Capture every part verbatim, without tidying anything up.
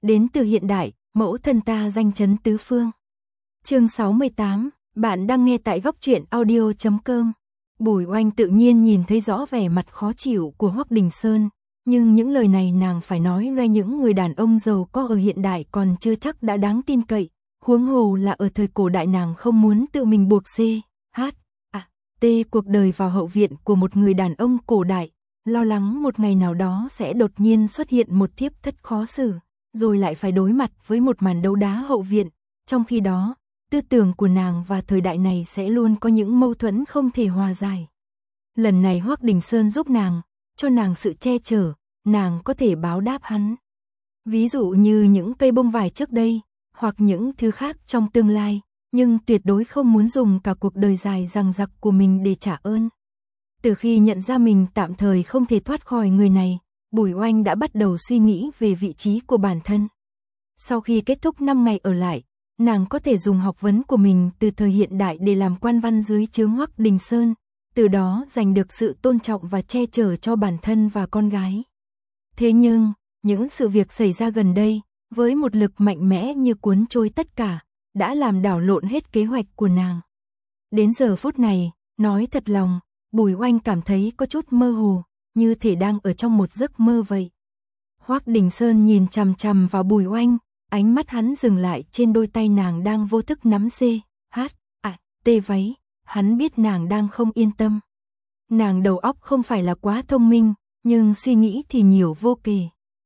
đến từ hiện đại, mẫu thân ta danh chấn tứ phương. Chương sáu mươi tám, bạn đang nghe tại góc truyện audio chấm com. Bùi Oanh tự nhiên nhìn thấy rõ vẻ mặt khó chịu của Hoắc Đình Sơn, nhưng những lời này nàng phải nói ra những người đàn ông giàu có ở hiện đại còn chưa chắc đã đáng tin cậy, huống hồ là ở thời cổ đại nàng không muốn tự mình buộc C, H, A, T cuộc đời vào hậu viện của một người đàn ông cổ đại, lo lắng một ngày nào đó sẽ đột nhiên xuất hiện một thiếp thất khó xử, rồi lại phải đối mặt với một màn đấu đá hậu viện, trong khi đó, tư tưởng của nàng và thời đại này sẽ luôn có những mâu thuẫn không thể hòa giải. Lần này Hoắc Đình Sơn giúp nàng, cho nàng sự che chở, nàng có thể báo đáp hắn. Ví dụ như những cây bông vải trước đây, hoặc những thứ khác trong tương lai, nhưng tuyệt đối không muốn dùng cả cuộc đời dài dằng dặc của mình để trả ơn. Từ khi nhận ra mình tạm thời không thể thoát khỏi người này, Bùi Oanh đã bắt đầu suy nghĩ về vị trí của bản thân. Sau khi kết thúc năm ngày ở lại, nàng có thể dùng học vấn của mình từ thời hiện đại để làm quan văn dưới trướng Hoắc Đình Sơn, từ đó giành được sự tôn trọng và che chở cho bản thân và con gái. Thế nhưng, những sự việc xảy ra gần đây, với một lực mạnh mẽ như cuốn trôi tất cả, đã làm đảo lộn hết kế hoạch của nàng. Đến giờ phút này, nói thật lòng, Bùi Oanh cảm thấy có chút mơ hồ, như thể đang ở trong một giấc mơ vậy. Hoắc Đình Sơn nhìn chằm chằm vào Bùi Oanh, ánh mắt hắn dừng lại trên đôi tay nàng đang vô thức nắm C, H, A, T váy, hắn biết nàng đang không yên tâm. Nàng đầu óc không phải là quá thông minh, nhưng suy nghĩ thì nhiều vô kể.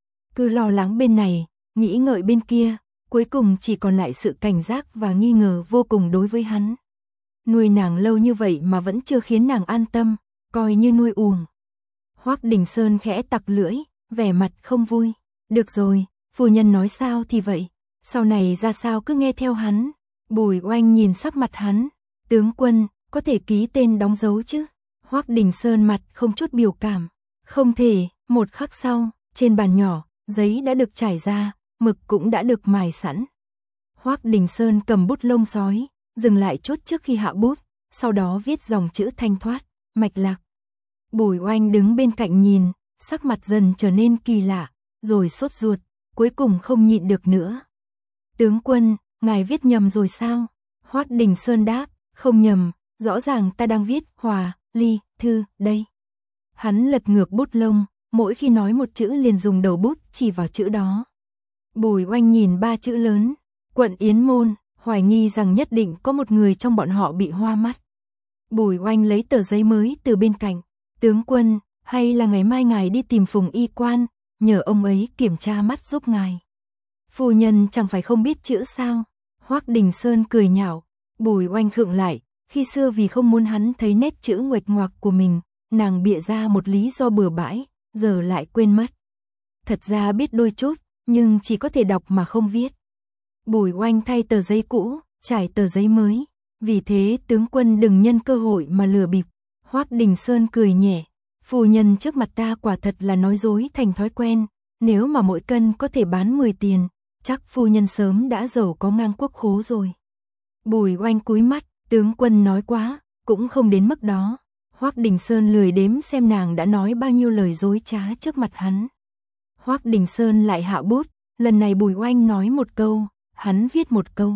Cứ lo lắng bên này, nghĩ ngợi bên kia, cuối cùng chỉ còn lại sự cảnh giác và nghi ngờ vô cùng đối với hắn. Nuôi nàng lâu như vậy mà vẫn chưa khiến nàng an tâm, coi như nuôi uổng. Hoắc Đình Sơn khẽ tặc lưỡi, vẻ mặt không vui. Được rồi, phu nhân nói sao thì vậy, sau này ra sao cứ nghe theo hắn. Bùi Oanh nhìn sắc mặt hắn, tướng quân, có thể ký tên đóng dấu chứ? Hoắc Đình Sơn mặt không chút biểu cảm. Không thể. Một khắc sau, trên bàn nhỏ, giấy đã được trải ra, mực cũng đã được mài sẵn. Hoắc Đình Sơn cầm bút lông sói, dừng lại chút trước khi hạ bút, sau đó viết dòng chữ thanh thoát, mạch lạc. Bùi Oanh đứng bên cạnh nhìn, sắc mặt dần trở nên kỳ lạ, rồi sốt ruột, cuối cùng không nhịn được nữa. Tướng quân, ngài viết nhầm rồi sao? Hoắc Đình Sơn đáp, không nhầm, rõ ràng ta đang viết hòa, ly, thư, đây. Hắn lật ngược bút lông, mỗi khi nói một chữ liền dùng đầu bút chỉ vào chữ đó. Bùi Oanh nhìn ba chữ lớn, quận Yến Môn, hoài nghi rằng nhất định có một người trong bọn họ bị hoa mắt. Bùi Oanh lấy tờ giấy mới từ bên cạnh, tướng quân, hay là ngày mai ngài đi tìm Phùng y quan, nhờ ông ấy kiểm tra mắt giúp ngài. Phu nhân chẳng phải không biết chữ sao? Hoắc Đình Sơn cười nhạo. Bùi Oanh khựng lại, khi xưa vì không muốn hắn thấy nét chữ nguệch ngoạc của mình, nàng bịa ra một lý do bừa bãi, giờ lại quên mất. Thật ra biết đôi chút, nhưng chỉ có thể đọc mà không viết. Bùi Oanh thay tờ giấy cũ, trải tờ giấy mới, vì thế tướng quân đừng nhân cơ hội mà lừa bịp. Hoắc Đình Sơn cười nhẹ, phu nhân trước mặt ta quả thật là nói dối thành thói quen, nếu mà mỗi cân có thể bán mười tiền, chắc phu nhân sớm đã giàu có ngang quốc khố rồi. Bùi Oanh cúi mắt, tướng quân nói quá, cũng không đến mức đó. Hoắc Đình Sơn lười đếm xem nàng đã nói bao nhiêu lời dối trá trước mặt hắn. Hoắc Đình Sơn lại hạ bút, lần này Bùi Oanh nói một câu, hắn viết một câu.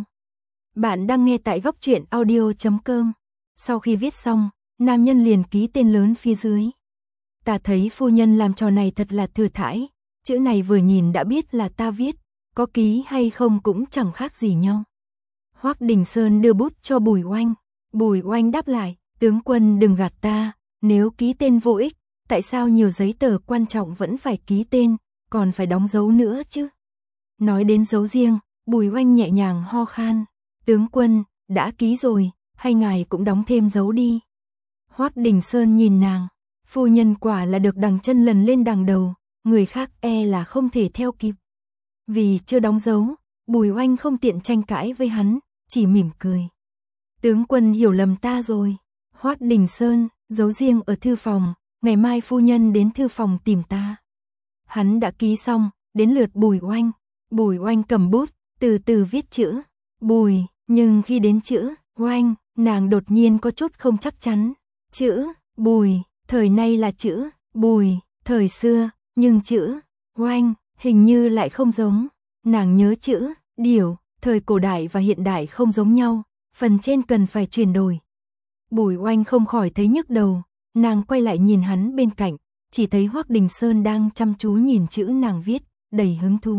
Bạn đang nghe tại góc truyện audio chấm com. Sau khi viết xong, nam nhân liền ký tên lớn phía dưới. Ta thấy phu nhân làm trò này thật là thừa thãi, chữ này vừa nhìn đã biết là ta viết, có ký hay không cũng chẳng khác gì nhau. Hoắc Đình Sơn đưa bút cho Bùi Oanh, Bùi Oanh đáp lại, tướng quân đừng gạt ta, nếu ký tên vô ích, tại sao nhiều giấy tờ quan trọng vẫn phải ký tên, còn phải đóng dấu nữa chứ? Nói đến dấu riêng, Bùi Oanh nhẹ nhàng ho khan, tướng quân, đã ký rồi, hay ngài cũng đóng thêm dấu đi. Hoắc Đình Sơn nhìn nàng, phu nhân quả là được đằng chân lần lên đằng đầu, người khác e là không thể theo kịp. Vì chưa đóng dấu, Bùi Oanh không tiện tranh cãi với hắn, chỉ mỉm cười. Tướng quân hiểu lầm ta rồi. Hoắc Đình Sơn, giấu riêng ở thư phòng, ngày mai phu nhân đến thư phòng tìm ta. Hắn đã ký xong, đến lượt Bùi Oanh. Bùi Oanh cầm bút, từ từ viết chữ. Bùi, nhưng khi đến chữ Oanh, nàng đột nhiên có chút không chắc chắn. Chữ Bùi, thời nay là chữ Bùi, thời xưa, nhưng chữ Oanh hình như lại không giống. Nàng nhớ chữ, điều, thời cổ đại và hiện đại không giống nhau, phần trên cần phải chuyển đổi. Bùi Oanh không khỏi thấy nhức đầu, nàng quay lại nhìn hắn bên cạnh, chỉ thấy Hoắc Đình Sơn đang chăm chú nhìn chữ nàng viết, đầy hứng thú.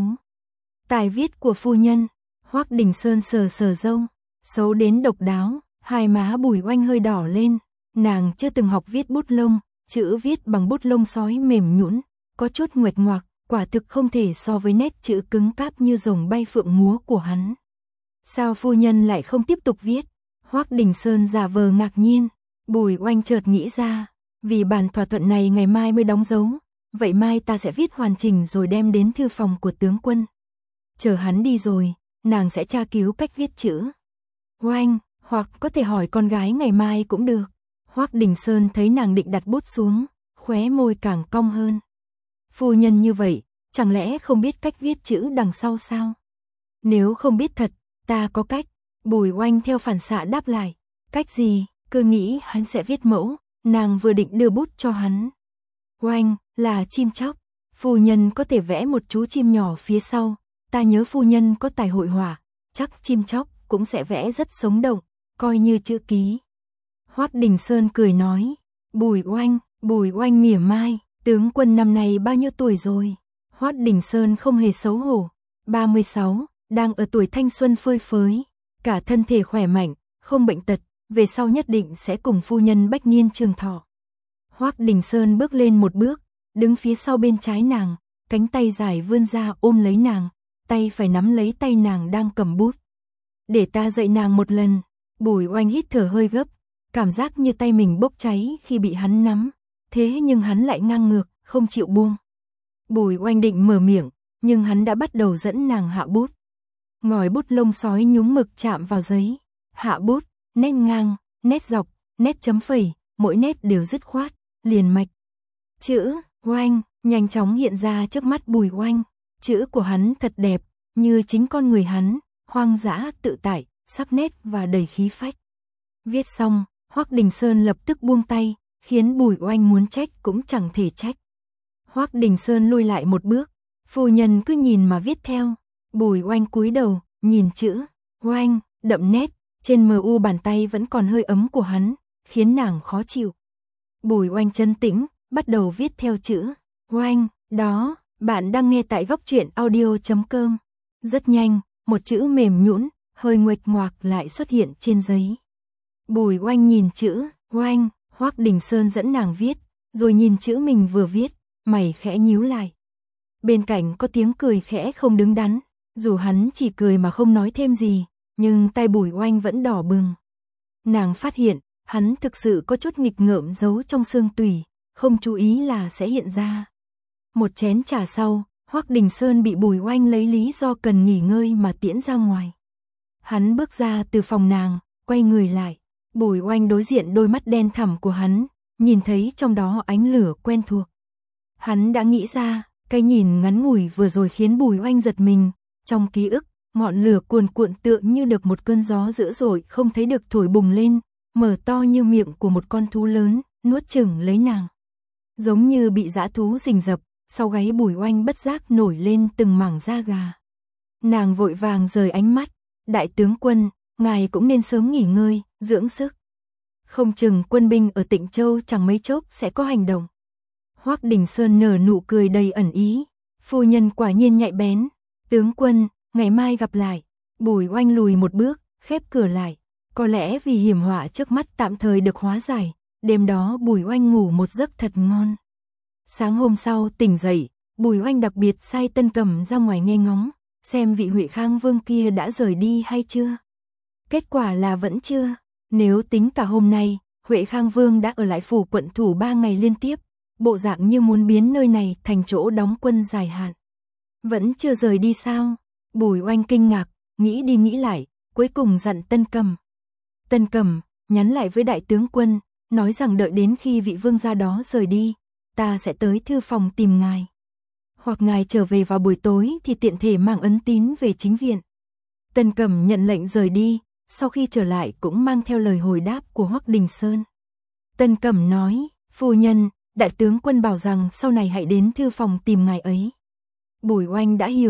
Tài viết của phu nhân. Hoắc Đình Sơn sờ sờ râu, xấu đến độc đáo, hai má Bùi Oanh hơi đỏ lên, nàng chưa từng học viết bút lông, chữ viết bằng bút lông sói mềm nhũn, có chút nguệch ngoạc, quả thực không thể so với nét chữ cứng cáp như rồng bay phượng múa của hắn. Sao phu nhân lại không tiếp tục viết? Hoắc Đình Sơn giả vờ ngạc nhiên, Bùi Oanh chợt nghĩ ra, vì bản thỏa thuận này ngày mai mới đóng dấu, vậy mai ta sẽ viết hoàn chỉnh rồi đem đến thư phòng của tướng quân. Chờ hắn đi rồi, nàng sẽ tra cứu cách viết chữ. Oanh, hoặc có thể hỏi con gái ngày mai cũng được. Hoắc Đình Sơn thấy nàng định đặt bút xuống, khóe môi càng cong hơn. Phu nhân như vậy, chẳng lẽ không biết cách viết chữ đằng sau sao? Nếu không biết thật, ta có cách. Bùi Oanh theo phản xạ đáp lại. Cách gì? Cứ nghĩ hắn sẽ viết mẫu, nàng vừa định đưa bút cho hắn. Oanh, là chim chóc. Phu nhân có thể vẽ một chú chim nhỏ phía sau. Ta nhớ phu nhân có tài hội họa, chắc chim chóc cũng sẽ vẽ rất sống động, coi như chữ ký. Hoắc Đình Sơn cười nói. Bùi Oanh, Bùi Oanh mỉa mai, tướng quân năm nay bao nhiêu tuổi rồi? Hoắc Đình Sơn không hề xấu hổ. ba mươi sáu, đang ở tuổi thanh xuân phơi phới, cả thân thể khỏe mạnh, không bệnh tật, về sau nhất định sẽ cùng phu nhân bách niên trường thọ. Hoắc Đình Sơn bước lên một bước, đứng phía sau bên trái nàng, cánh tay dài vươn ra ôm lấy nàng, tay phải nắm lấy tay nàng đang cầm bút. Để ta dạy nàng một lần. Bùi Oanh hít thở hơi gấp, cảm giác như tay mình bốc cháy khi bị hắn nắm, thế nhưng hắn lại ngang ngược, không chịu buông. Bùi Oanh định mở miệng, nhưng hắn đã bắt đầu dẫn nàng hạ bút. Ngòi bút lông sói nhúng mực chạm vào giấy, hạ bút, nét ngang, nét dọc, nét chấm phẩy, mỗi nét đều dứt khoát, liền mạch. Chữ Oanh nhanh chóng hiện ra trước mắt Bùi Oanh, chữ của hắn thật đẹp, như chính con người hắn, hoang dã tự tại, sắc nét và đầy khí phách. Viết xong, Hoắc Đình Sơn lập tức buông tay, khiến Bùi Oanh muốn trách cũng chẳng thể trách. Hoắc Đình Sơn lui lại một bước, phu nhân cứ nhìn mà viết theo. Bùi Oanh cúi đầu, nhìn chữ Oanh, đậm nét, trên mờ u bàn tay vẫn còn hơi ấm của hắn, khiến nàng khó chịu. Bùi Oanh trấn tĩnh, bắt đầu viết theo chữ Oanh, đó, bạn đang nghe tại góc truyện audio chấm com. Rất nhanh, một chữ mềm nhũn, hơi nguệch ngoạc lại xuất hiện trên giấy. Bùi Oanh nhìn chữ Oanh, Hoắc Đình Sơn dẫn nàng viết, rồi nhìn chữ mình vừa viết, mày khẽ nhíu lại. Bên cạnh có tiếng cười khẽ không đứng đắn, dù hắn chỉ cười mà không nói thêm gì, nhưng tay Bùi Oanh vẫn đỏ bừng. Nàng phát hiện, hắn thực sự có chút nghịch ngợm giấu trong xương tủy, không chú ý là sẽ hiện ra. Một chén trà sau, Hoắc Đình Sơn bị Bùi Oanh lấy lý do cần nghỉ ngơi mà tiễn ra ngoài. Hắn bước ra từ phòng nàng, quay người lại. Bùi Oanh đối diện đôi mắt đen thẳm của hắn, nhìn thấy trong đó ánh lửa quen thuộc. Hắn đã nghĩ ra, cái nhìn ngắn ngủi vừa rồi khiến Bùi Oanh giật mình. Trong ký ức, ngọn lửa cuồn cuộn tựa như được một cơn gió dữ dội không thấy được thổi bùng lên, mở to như miệng của một con thú lớn, nuốt chửng lấy nàng. Giống như bị dã thú rình rập, sau gáy Bùi Oanh bất giác nổi lên từng mảng da gà. Nàng vội vàng rời ánh mắt. Đại tướng quân, ngài cũng nên sớm nghỉ ngơi, dưỡng sức. Không chừng quân binh ở Tịnh Châu chẳng mấy chốc sẽ có hành động. Hoắc Đình Sơn nở nụ cười đầy ẩn ý. Phu nhân quả nhiên nhạy bén. Tướng quân, ngày mai gặp lại. Bùi Oanh lùi một bước, khép cửa lại. Có lẽ vì hiểm họa trước mắt tạm thời được hóa giải, đêm đó Bùi Oanh ngủ một giấc thật ngon. Sáng hôm sau tỉnh dậy, Bùi Oanh đặc biệt sai Tân Cầm ra ngoài nghe ngóng, xem vị Huệ Khang Vương kia đã rời đi hay chưa. Kết quả là vẫn chưa. Nếu tính cả hôm nay, Huệ Khang Vương đã ở lại phủ quận thủ ba ngày liên tiếp, bộ dạng như muốn biến nơi này thành chỗ đóng quân dài hạn. Vẫn chưa rời đi sao? Bùi Oanh kinh ngạc, nghĩ đi nghĩ lại, cuối cùng dặn Tân Cầm. Tân Cầm, nhắn lại với đại tướng quân, nói rằng đợi đến khi vị vương gia đó rời đi, ta sẽ tới thư phòng tìm ngài. Hoặc ngài trở về vào buổi tối thì tiện thể mang ấn tín về chính viện. Tân Cầm nhận lệnh rời đi, sau khi trở lại cũng mang theo lời hồi đáp của Hoắc Đình Sơn. Tân Cầm nói, phu nhân, đại tướng quân bảo rằng sau này hãy đến thư phòng tìm ngài ấy. Bùi Oanh đã hiểu,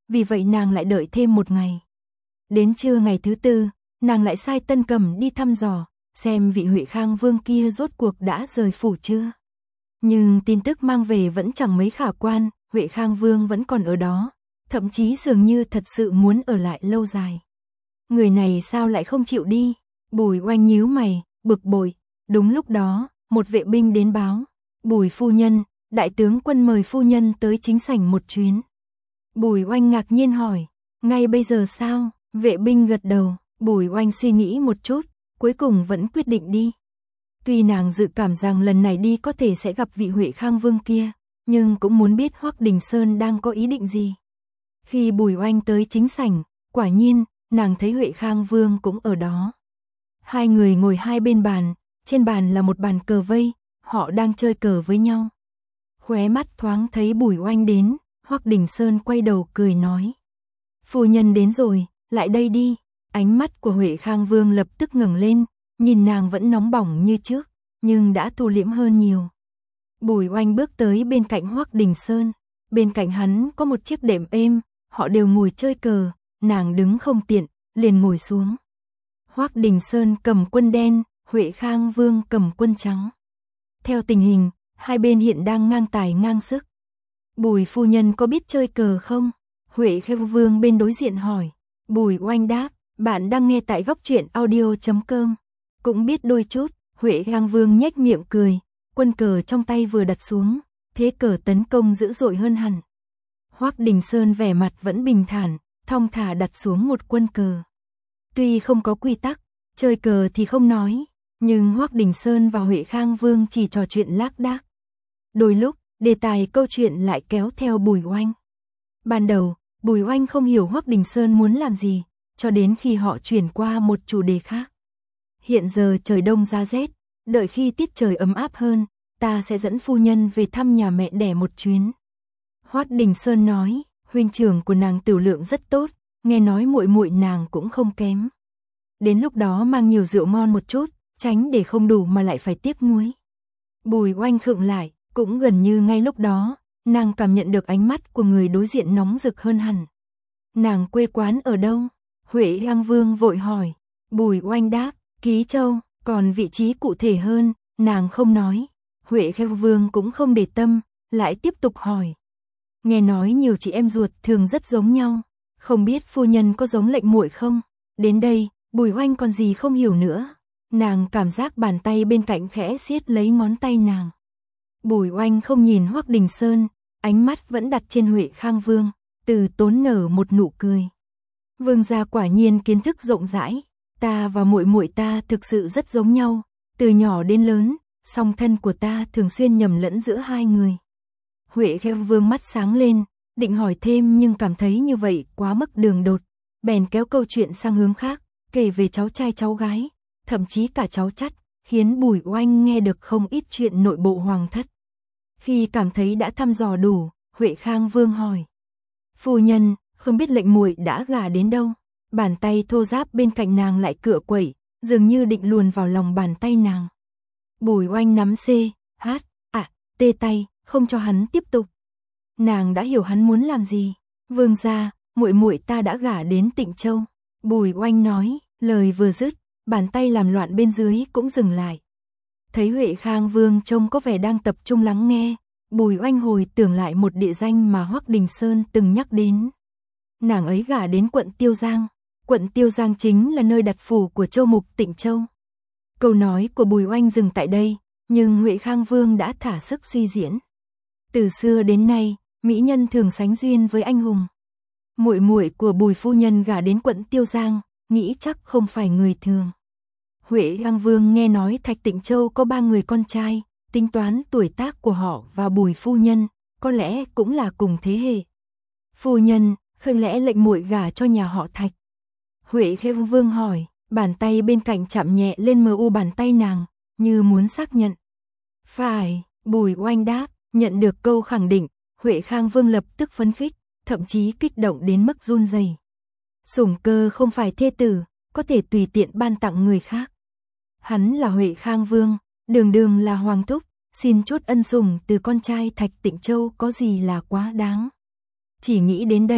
vì vậy nàng lại đợi thêm một ngày. Đến trưa ngày thứ tư, nàng lại sai Tân Cầm đi thăm dò, xem vị Huệ Khang Vương kia rốt cuộc đã rời phủ chưa. Nhưng tin tức mang về vẫn chẳng mấy khả quan, Huệ Khang Vương vẫn còn ở đó, thậm chí dường như thật sự muốn ở lại lâu dài. Người này sao lại không chịu đi? Bùi Oanh nhíu mày, bực bội. Đúng lúc đó, một vệ binh đến báo, Bùi phu nhân, đại tướng quân mời phu nhân tới chính sảnh một chuyến. Bùi Oanh ngạc nhiên hỏi, ngay bây giờ sao? Vệ binh gật đầu, Bùi Oanh suy nghĩ một chút, cuối cùng vẫn quyết định đi. Tuy nàng dự cảm rằng lần này đi có thể sẽ gặp vị Huệ Khang Vương kia, nhưng cũng muốn biết Hoắc Đình Sơn đang có ý định gì. Khi Bùi Oanh tới chính sảnh, quả nhiên, nàng thấy Huệ Khang Vương cũng ở đó. Hai người ngồi hai bên bàn, trên bàn là một bàn cờ vây, họ đang chơi cờ với nhau. Khóe mắt thoáng thấy Bùi Oanh đến, Hoắc Đình Sơn quay đầu cười nói. Phu nhân đến rồi, lại đây đi. Ánh mắt của Huệ Khang Vương lập tức ngẩng lên, nhìn nàng vẫn nóng bỏng như trước, nhưng đã thu liễm hơn nhiều. Bùi Oanh bước tới bên cạnh Hoắc Đình Sơn, bên cạnh hắn có một chiếc đệm êm, họ đều ngồi chơi cờ, nàng đứng không tiện, liền ngồi xuống. Hoắc Đình Sơn cầm quân đen, Huệ Khang Vương cầm quân trắng. Theo tình hình, hai bên hiện đang ngang tài ngang sức. Bùi phu nhân có biết chơi cờ không? Huệ Khang Vương bên đối diện hỏi. Bùi Oanh đáp, bạn đang nghe tại góc truyện audio chấm com. Cũng biết đôi chút, Huệ Khang Vương nhếch miệng cười, quân cờ trong tay vừa đặt xuống, thế cờ tấn công dữ dội hơn hẳn. Hoắc Đình Sơn vẻ mặt vẫn bình thản, thong thả đặt xuống một quân cờ. Tuy không có quy tắc, chơi cờ thì không nói, nhưng Hoắc Đình Sơn và Huệ Khang Vương chỉ trò chuyện lác đác. Đôi lúc, đề tài câu chuyện lại kéo theo Bùi Oanh. Ban đầu, Bùi Oanh không hiểu Hoắc Đình Sơn muốn làm gì, cho đến khi họ chuyển qua một chủ đề khác. Hiện giờ trời đông giá rét, đợi khi tiết trời ấm áp hơn, ta sẽ dẫn phu nhân về thăm nhà mẹ đẻ một chuyến. Hoắc Đình Sơn nói, huynh trưởng của nàng tiểu lượng rất tốt, nghe nói muội muội nàng cũng không kém. Đến lúc đó mang nhiều rượu ngon một chút, tránh để không đủ mà lại phải tiếc nuối. Bùi Oanh khựng lại, cũng gần như ngay lúc đó, nàng cảm nhận được ánh mắt của người đối diện nóng rực hơn hẳn. Nàng quê quán ở đâu? Huệ Khang Vương vội hỏi. Bùi Oanh đáp, Ký Châu, còn vị trí cụ thể hơn, nàng không nói. Huệ Khang Vương cũng không để tâm, lại tiếp tục hỏi. Nghe nói nhiều chị em ruột thường rất giống nhau, không biết phu nhân có giống lệnh muội không? Đến đây, Bùi Oanh còn gì không hiểu nữa. Nàng cảm giác bàn tay bên cạnh khẽ siết lấy ngón tay nàng. Bùi Oanh không nhìn Hoắc Đình Sơn, ánh mắt vẫn đặt trên Huệ Khang Vương, từ tốn nở một nụ cười. Vương gia quả nhiên kiến thức rộng rãi, ta và muội muội ta thực sự rất giống nhau, từ nhỏ đến lớn, song thân của ta thường xuyên nhầm lẫn giữa hai người. Huệ Khang Vương mắt sáng lên, định hỏi thêm nhưng cảm thấy như vậy quá mức đường đột, bèn kéo câu chuyện sang hướng khác, kể về cháu trai cháu gái, thậm chí cả cháu chắt, khiến Bùi Oanh nghe được không ít chuyện nội bộ hoàng thất. Khi cảm thấy đã thăm dò đủ, Huệ Khang Vương hỏi. Phu nhân, không biết lệnh muội đã gả đến đâu? Bàn tay thô ráp bên cạnh nàng lại cựa quẩy, dường như định luồn vào lòng bàn tay nàng. Bùi Oanh nắm C, H, à, tê tay, không cho hắn tiếp tục. Nàng đã hiểu hắn muốn làm gì. Vương gia, muội muội ta đã gả đến Tịnh Châu. Bùi Oanh nói, lời vừa dứt, bàn tay làm loạn bên dưới cũng dừng lại. Thấy Huệ Khang Vương trông có vẻ đang tập trung lắng nghe, Bùi Oanh hồi tưởng lại một địa danh mà Hoắc Đình Sơn từng nhắc đến. Nàng ấy gả đến quận Tiêu Giang, quận Tiêu Giang chính là nơi đặt phủ của châu mục Tịnh Châu. Câu nói của Bùi Oanh dừng tại đây, nhưng Huệ Khang Vương đã thả sức suy diễn. Từ xưa đến nay, mỹ nhân thường sánh duyên với anh hùng. Muội muội của Bùi phu nhân gả đến quận Tiêu Giang, nghĩ chắc không phải người thường. Huệ Khang Vương nghe nói Thạch Tịnh Châu có ba người con trai, tính toán tuổi tác của họ và Bùi phu nhân, có lẽ cũng là cùng thế hệ. Phu nhân, không lẽ lệnh muội gả cho nhà họ Thạch? Huệ Khang Vương hỏi, bàn tay bên cạnh chạm nhẹ lên mờ u bàn tay nàng, như muốn xác nhận. Phải, Bùi Oanh đáp, nhận được câu khẳng định, Huệ Khang Vương lập tức phấn khích, thậm chí kích động đến mức run rẩy. Sủng Cơ không phải thê tử, có thể tùy tiện ban tặng người khác. Hắn là Huệ Khang Vương, đường đường là hoàng thúc, xin chút ân sủng từ con trai Thạch Tịnh Châu có gì là quá đáng. Chỉ nghĩ đến đây,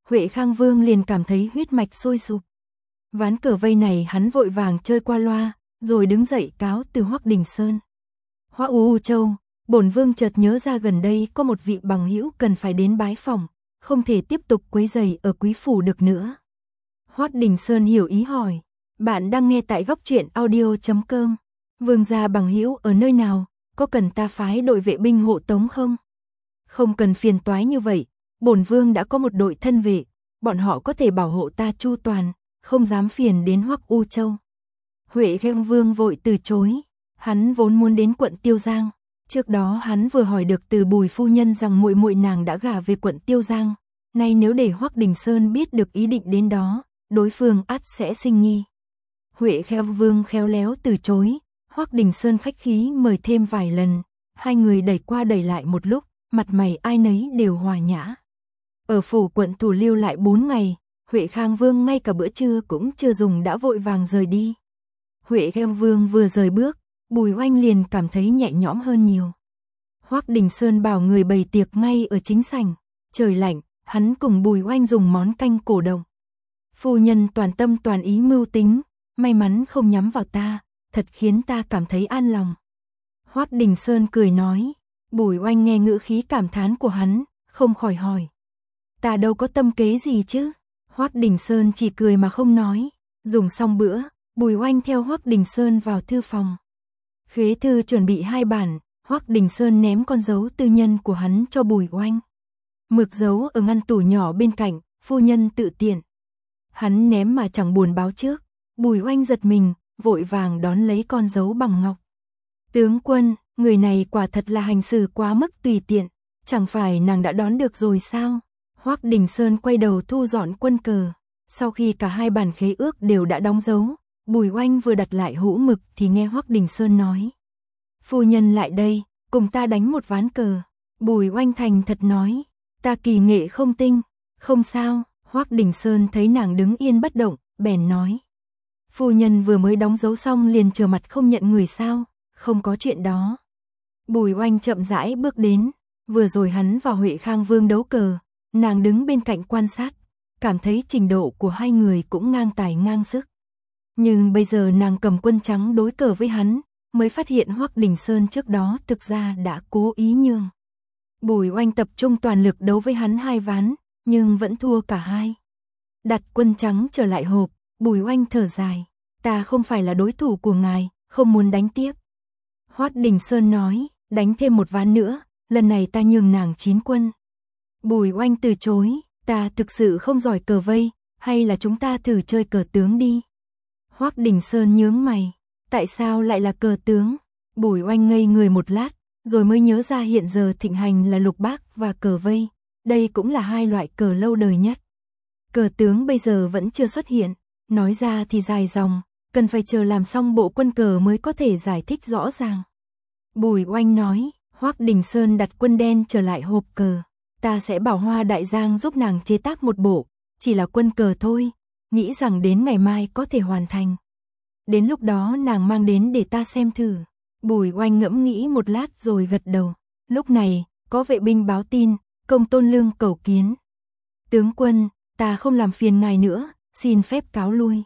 Huệ Khang Vương liền cảm thấy huyết mạch sôi sục. Ván cờ vây này hắn vội vàng chơi qua loa, rồi đứng dậy cáo từ Hoắc Đình Sơn. Hoắc U U Châu, bổn vương chợt nhớ ra gần đây có một vị bằng hữu cần phải đến bái phỏng, không thể tiếp tục quấy rầy ở quý phủ được nữa. Hoắc Đình Sơn hiểu ý hỏi, bạn đang nghe tại góc truyện audio chấm com. Vương gia bằng hữu ở nơi nào, có cần ta phái đội vệ binh hộ tống không? Không cần phiền toái như vậy, bổn vương đã có một đội thân vệ, bọn họ có thể bảo hộ ta chu toàn, không dám phiền đến Hoắc U Châu. Huệ Khang Vương vội từ chối, hắn vốn muốn đến quận Tiêu Giang, trước đó hắn vừa hỏi được từ Bùi phu nhân rằng muội muội nàng đã gả về quận Tiêu Giang, nay nếu để Hoắc Đình Sơn biết được ý định đến đó, đối phương ắt sẽ sinh nghi. Huệ Khang Vương khéo léo từ chối, Hoắc Đình Sơn khách khí mời thêm vài lần, hai người đẩy qua đẩy lại một lúc, mặt mày ai nấy đều hòa nhã. Ở phủ quận thủ lưu lại bốn ngày, Huệ Khang Vương ngay cả bữa trưa cũng chưa dùng đã vội vàng rời đi. Huệ Khang Vương vừa rời bước, Bùi Oanh liền cảm thấy nhẹ nhõm hơn nhiều. Hoắc Đình Sơn bảo người bày tiệc ngay ở chính sảnh, trời lạnh, hắn cùng Bùi Oanh dùng món canh cổ động. Phu nhân toàn tâm toàn ý mưu tính, may mắn không nhắm vào ta, thật khiến ta cảm thấy an lòng. Hoắc Đình Sơn cười nói, Bùi Oanh nghe ngữ khí cảm thán của hắn, không khỏi hỏi. Ta đâu có tâm kế gì chứ? Hoắc Đình Sơn chỉ cười mà không nói. Dùng xong bữa, Bùi Oanh theo Hoắc Đình Sơn vào thư phòng. Khế thư chuẩn bị hai bản, Hoắc Đình Sơn ném con dấu tư nhân của hắn cho Bùi Oanh. Mực dấu ở ngăn tủ nhỏ bên cạnh, phu nhân tự tiện. Hắn ném mà chẳng buồn báo trước, Bùi Oanh giật mình, vội vàng đón lấy con dấu bằng ngọc. Tướng quân, người này quả thật là hành xử quá mức tùy tiện, chẳng phải nàng đã đón được rồi sao? Hoắc Đình Sơn quay đầu thu dọn quân cờ, sau khi cả hai bản khế ước đều đã đóng dấu, Bùi Oanh vừa đặt lại hũ mực thì nghe Hoắc Đình Sơn nói. Phu nhân lại đây, cùng ta đánh một ván cờ. Bùi Oanh thành thật nói, ta kỳ nghệ không tinh, không sao. Hoắc Đình Sơn thấy nàng đứng yên bất động, bèn nói. Phu nhân vừa mới đóng dấu xong liền trờ mặt không nhận người sao, không có chuyện đó. Bùi Oanh chậm rãi bước đến, vừa rồi hắn và Huệ Khang Vương đấu cờ, nàng đứng bên cạnh quan sát, cảm thấy trình độ của hai người cũng ngang tài ngang sức. Nhưng bây giờ nàng cầm quân trắng đối cờ với hắn, mới phát hiện Hoắc Đình Sơn trước đó thực ra đã cố ý nhường. Bùi Oanh tập trung toàn lực đấu với hắn hai ván, nhưng vẫn thua cả hai. Đặt quân trắng trở lại hộp, Bùi Oanh thở dài, ta không phải là đối thủ của ngài, không muốn đánh tiếp. Hoắc Đình Sơn nói, đánh thêm một ván nữa, lần này ta nhường nàng chín quân. Bùi Oanh từ chối, ta thực sự không giỏi cờ vây, hay là chúng ta thử chơi cờ tướng đi. Hoắc Đình Sơn nhướng mày, tại sao lại là cờ tướng? Bùi Oanh ngây người một lát, rồi mới nhớ ra hiện giờ thịnh hành là lục bát và cờ vây, đây cũng là hai loại cờ lâu đời nhất. Cờ tướng bây giờ vẫn chưa xuất hiện, nói ra thì dài dòng, cần phải chờ làm xong bộ quân cờ mới có thể giải thích rõ ràng. Bùi Oanh nói, Hoắc Đình Sơn đặt quân đen trở lại hộp cờ, ta sẽ bảo Hoa Đại Giang giúp nàng chế tác một bộ, chỉ là quân cờ thôi, nghĩ rằng đến ngày mai có thể hoàn thành. Đến lúc đó nàng mang đến để ta xem thử. Bùi Oanh ngẫm nghĩ một lát rồi gật đầu. Lúc này, có vệ binh báo tin, Công Tôn Lương cầu kiến. Tướng quân, ta không làm phiền ngài nữa, xin phép cáo lui.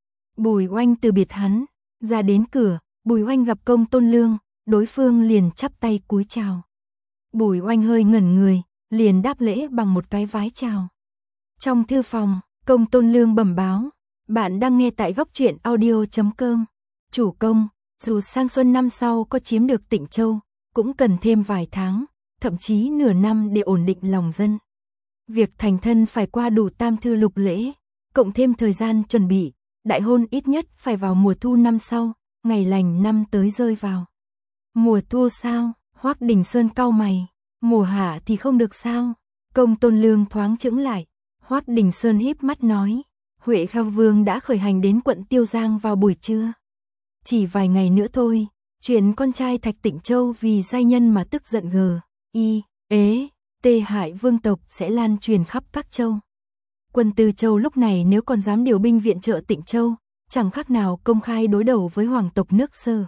Bùi Oanh từ biệt hắn, ra đến cửa, Bùi Oanh gặp Công Tôn Lương, đối phương liền chắp tay cúi chào. Bùi Oanh hơi ngẩn người, liền đáp lễ bằng một cái vái chào. Trong thư phòng, Công Tôn Lương bẩm báo, bạn đang nghe tại góc truyện audio chấm com. Chủ công, dù sang xuân năm sau có chiếm được Tịnh Châu, cũng cần thêm vài tháng, thậm chí nửa năm để ổn định lòng dân. Việc thành thân phải qua đủ tam thư lục lễ, cộng thêm thời gian chuẩn bị, đại hôn ít nhất phải vào mùa thu năm sau, ngày lành năm tới rơi vào. Mùa thu sao? Hoắc Đình Sơn cau mày. Mùa hạ thì không được sao? Công Tôn Lương thoáng chững lại. Hoắc Đình Sơn híp mắt nói, Huệ Khang Vương đã khởi hành đến quận Tiêu Giang vào buổi trưa. Chỉ vài ngày nữa thôi, chuyện con trai Thạch Tịnh Châu vì giai nhân mà tức giận gờ, y, ế, tê hại vương tộc sẽ lan truyền khắp các châu. Quân Từ Châu lúc này nếu còn dám điều binh viện trợ Tịnh Châu, chẳng khác nào công khai đối đầu với hoàng tộc nước Sở.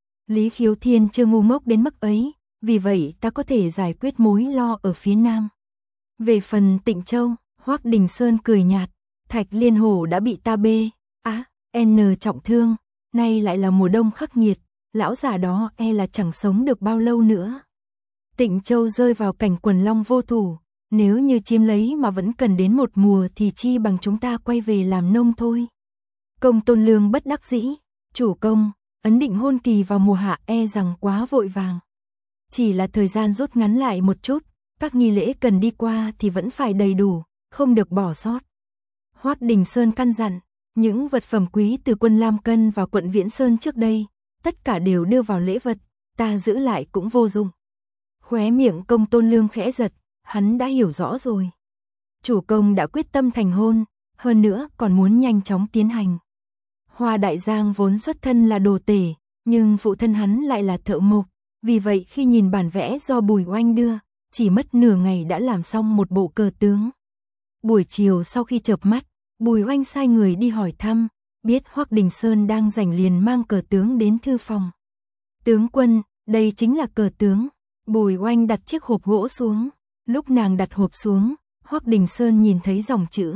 Lý Khiếu Thiên chưa ngu ngốc đến mức ấy, vì vậy ta có thể giải quyết mối lo ở phía nam. Về phần Tịnh Châu, Hoắc Đình Sơn cười nhạt, Thạch Liên Hổ đã bị ta bê, á, N trọng thương, nay lại là mùa đông khắc nghiệt, lão già đó e là chẳng sống được bao lâu nữa. Tịnh Châu rơi vào cảnh quần long vô thủ, nếu như chiếm lấy mà vẫn cần đến một mùa thì chi bằng chúng ta quay về làm nông thôi. Công Tôn Lương bất đắc dĩ, chủ công, ấn định hôn kỳ vào mùa hạ e rằng quá vội vàng. Chỉ là thời gian rút ngắn lại một chút, các nghi lễ cần đi qua thì vẫn phải đầy đủ, không được bỏ sót. Hoắc Đình Sơn căn dặn, những vật phẩm quý từ quân Lam Cân và quận Viễn Sơn trước đây, tất cả đều đưa vào lễ vật, ta giữ lại cũng vô dụng. Khóe miệng Công Tôn Lương khẽ giật, hắn đã hiểu rõ rồi. Chủ công đã quyết tâm thành hôn, hơn nữa còn muốn nhanh chóng tiến hành. Hoa Đại Giang vốn xuất thân là đồ tể, nhưng phụ thân hắn lại là thợ mộc, vì vậy khi nhìn bản vẽ do Bùi Oanh đưa, chỉ mất nửa ngày đã làm xong một bộ cờ tướng. Buổi chiều sau khi chợp mắt, Bùi Oanh sai người đi hỏi thăm, biết Hoắc Đình Sơn đang rảnh liền mang cờ tướng đến thư phòng. Tướng quân, đây chính là cờ tướng. Bùi Oanh đặt chiếc hộp gỗ xuống, lúc nàng đặt hộp xuống, Hoắc Đình Sơn nhìn thấy dòng chữ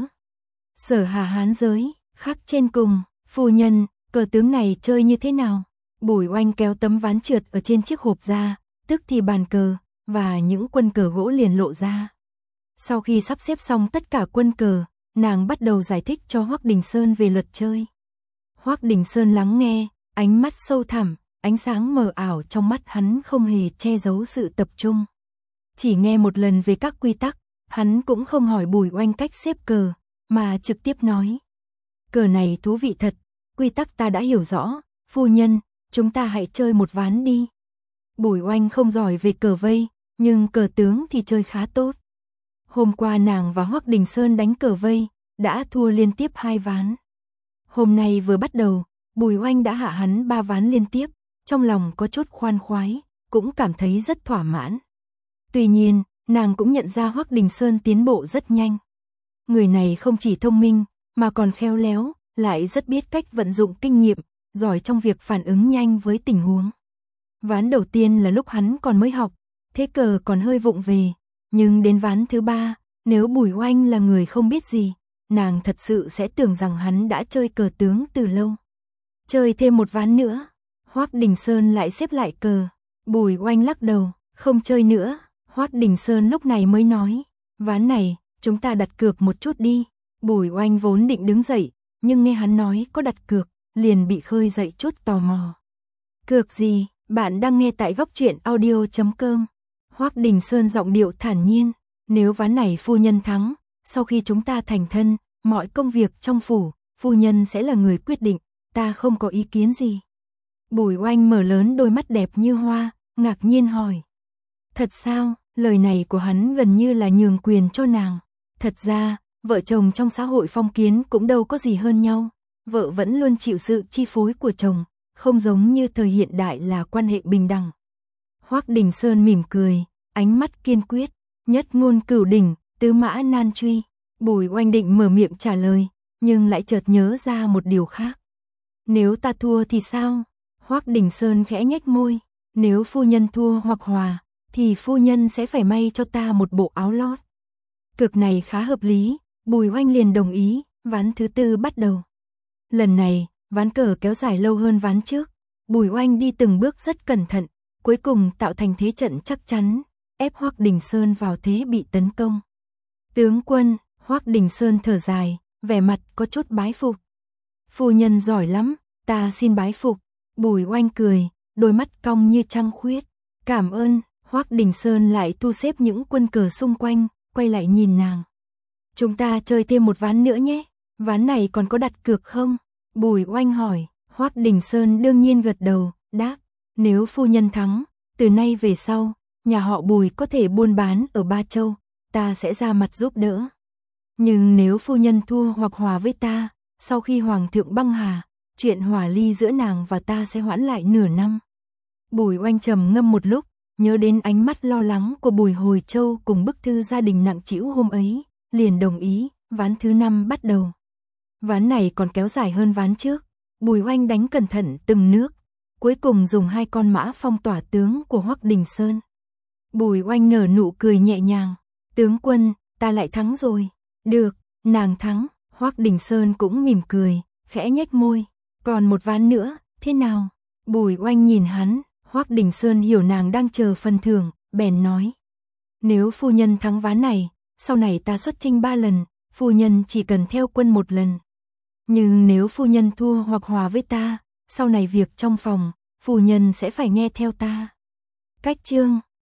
Sở Hà Hán Giới, khắc trên cùng, phu nhân, cờ tướng này chơi như thế nào? Bùi Oanh kéo tấm ván trượt ở trên chiếc hộp ra, tức thì bàn cờ, và những quân cờ gỗ liền lộ ra. Sau khi sắp xếp xong tất cả quân cờ, nàng bắt đầu giải thích cho Hoắc Đình Sơn về luật chơi. Hoắc Đình Sơn lắng nghe, ánh mắt sâu thẳm, ánh sáng mờ ảo trong mắt hắn không hề che giấu sự tập trung. Chỉ nghe một lần về các quy tắc, hắn cũng không hỏi Bùi Oanh cách xếp cờ, mà trực tiếp nói. Cờ này thú vị thật, quy tắc ta đã hiểu rõ, phu nhân, chúng ta hãy chơi một ván đi. Bùi Oanh không giỏi về cờ vây, nhưng cờ tướng thì chơi khá tốt. Hôm qua nàng và Hoắc Đình Sơn đánh cờ vây, đã thua liên tiếp hai ván. Hôm nay vừa bắt đầu, Bùi Oanh đã hạ hắn ba ván liên tiếp, trong lòng có chút khoan khoái, cũng cảm thấy rất thỏa mãn. Tuy nhiên, nàng cũng nhận ra Hoắc Đình Sơn tiến bộ rất nhanh. Người này không chỉ thông minh, mà còn khéo léo, lại rất biết cách vận dụng kinh nghiệm, giỏi trong việc phản ứng nhanh với tình huống. Ván đầu tiên là lúc hắn còn mới học, thế cờ còn hơi vụng về, nhưng đến ván thứ ba, nếu Bùi Oanh là người không biết gì, nàng thật sự sẽ tưởng rằng hắn đã chơi cờ tướng từ lâu. Chơi thêm một ván nữa, Hoắc Đình Sơn lại xếp lại cờ, Bùi Oanh lắc đầu, không chơi nữa. Hoắc Đình Sơn lúc này mới nói, ván này, chúng ta đặt cược một chút đi. Bùi Oanh vốn định đứng dậy, nhưng nghe hắn nói có đặt cược, liền bị khơi dậy chút tò mò. Cược gì? Bạn đang nghe tại góc truyện audio chấm com. Hoắc Đình Sơn giọng điệu thản nhiên, nếu ván này phu nhân thắng, sau khi chúng ta thành thân, mọi công việc trong phủ, phu nhân sẽ là người quyết định, ta không có ý kiến gì. Bùi Oanh mở lớn đôi mắt đẹp như hoa, ngạc nhiên hỏi. Thật sao? Lời này của hắn gần như là nhường quyền cho nàng. Thật ra, vợ chồng trong xã hội phong kiến cũng đâu có gì hơn nhau. Vợ vẫn luôn chịu sự chi phối của chồng, không giống như thời hiện đại là quan hệ bình đẳng. Hoắc Đình Sơn mỉm cười, ánh mắt kiên quyết, nhất ngôn cửu đỉnh, tứ mã nan truy. Bùi Oanh định mở miệng trả lời, nhưng lại chợt nhớ ra một điều khác. Nếu ta thua thì sao? Hoắc Đình Sơn khẽ nhếch môi, nếu phu nhân thua hoặc hòa, thì phu nhân sẽ phải may cho ta một bộ áo lót. Cực này khá hợp lý, Bùi Oanh liền đồng ý, ván thứ tư bắt đầu. Lần này, ván cờ kéo dài lâu hơn ván trước, Bùi Oanh đi từng bước rất cẩn thận, cuối cùng tạo thành thế trận chắc chắn, ép Hoắc Đình Sơn vào thế bị tấn công. Tướng quân, Hoắc Đình Sơn thở dài, vẻ mặt có chút bái phục. Phu nhân giỏi lắm, ta xin bái phục. Bùi Oanh cười, đôi mắt cong như trăng khuyết. Cảm ơn. Hoắc Đình Sơn lại thu xếp những quân cờ xung quanh, quay lại nhìn nàng. Chúng ta chơi thêm một ván nữa nhé, ván này còn có đặt cược không? Bùi Oanh hỏi. Hoắc Đình Sơn đương nhiên gật đầu, đáp, nếu phu nhân thắng, từ nay về sau, nhà họ Bùi có thể buôn bán ở Ba Châu, ta sẽ ra mặt giúp đỡ. Nhưng nếu phu nhân thua hoặc hòa với ta, sau khi Hoàng thượng băng hà, chuyện hòa ly giữa nàng và ta sẽ hoãn lại nửa năm. Bùi Oanh trầm ngâm một lúc, nhớ đến ánh mắt lo lắng của Bùi Hồi Châu cùng bức thư gia đình nặng trĩu hôm ấy, liền đồng ý, ván thứ năm bắt đầu. Ván này còn kéo dài hơn ván trước, Bùi Oanh đánh cẩn thận từng nước, cuối cùng dùng hai con mã phong tỏa tướng của Hoắc Đình Sơn. Bùi Oanh nở nụ cười nhẹ nhàng, tướng quân, ta lại thắng rồi. Được, nàng thắng. Hoắc Đình Sơn cũng mỉm cười, khẽ nhếch môi. Còn một ván nữa, thế nào? Bùi Oanh nhìn hắn, Hoắc Đình Sơn hiểu nàng đang chờ phần thưởng, bèn nói. Nếu phu nhân thắng ván này, sau này ta xuất chinh ba lần, phu nhân chỉ cần theo quân một lần. Nhưng nếu phu nhân thua hoặc hòa với ta, sau này việc trong phòng, phu nhân sẽ phải nghe theo ta. Cách chương